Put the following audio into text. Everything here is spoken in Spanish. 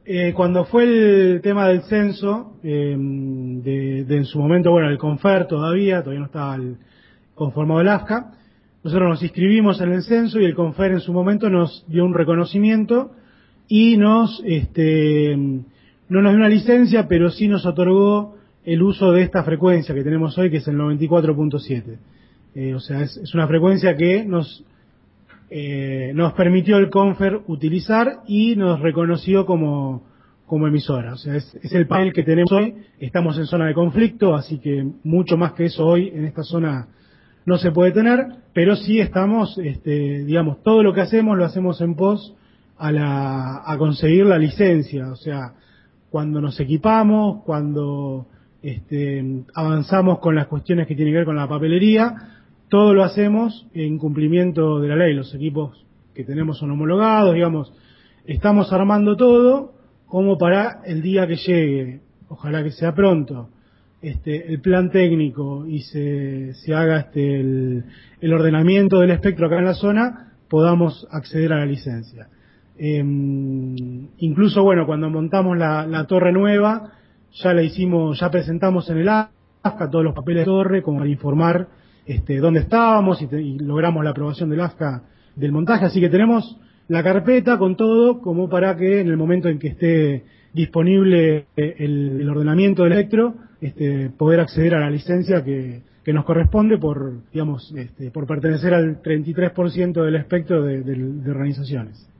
Cuando fue el tema del censo, de en su momento, bueno, el CONFER todavía no estaba conformado el AFCA, nosotros nos inscribimos en el censo y el CONFER en su momento nos dio un reconocimiento y no nos dio una licencia, pero sí nos otorgó el uso de esta frecuencia que tenemos hoy, que es el 94.7. O sea, es una frecuencia que nos permitió el CONFER utilizar y nos reconoció como emisora. O sea, es el papel que tenemos hoy. Estamos en zona de conflicto, así que mucho más que eso hoy en esta zona no se puede tener, pero sí estamos, digamos, todo lo que hacemos lo hacemos en pos a conseguir la licencia. O sea, cuando nos equipamos, cuando avanzamos con las cuestiones que tienen que ver con la papelería, todo lo hacemos en cumplimiento de la ley. Los equipos que tenemos son homologados, digamos, estamos armando todo como para el día que llegue, ojalá que sea pronto, el plan técnico y se haga el ordenamiento del espectro acá en la zona, podamos acceder a la licencia. Incluso, bueno, cuando montamos la torre nueva, ya presentamos en el AFCA todos los papeles de torre como para informar dónde estábamos y logramos la aprobación del AFCA del montaje, así que tenemos la carpeta con todo como para que en el momento en que esté disponible el ordenamiento del espectro, poder acceder a la licencia que nos corresponde por, digamos, por pertenecer al 33% del espectro de organizaciones.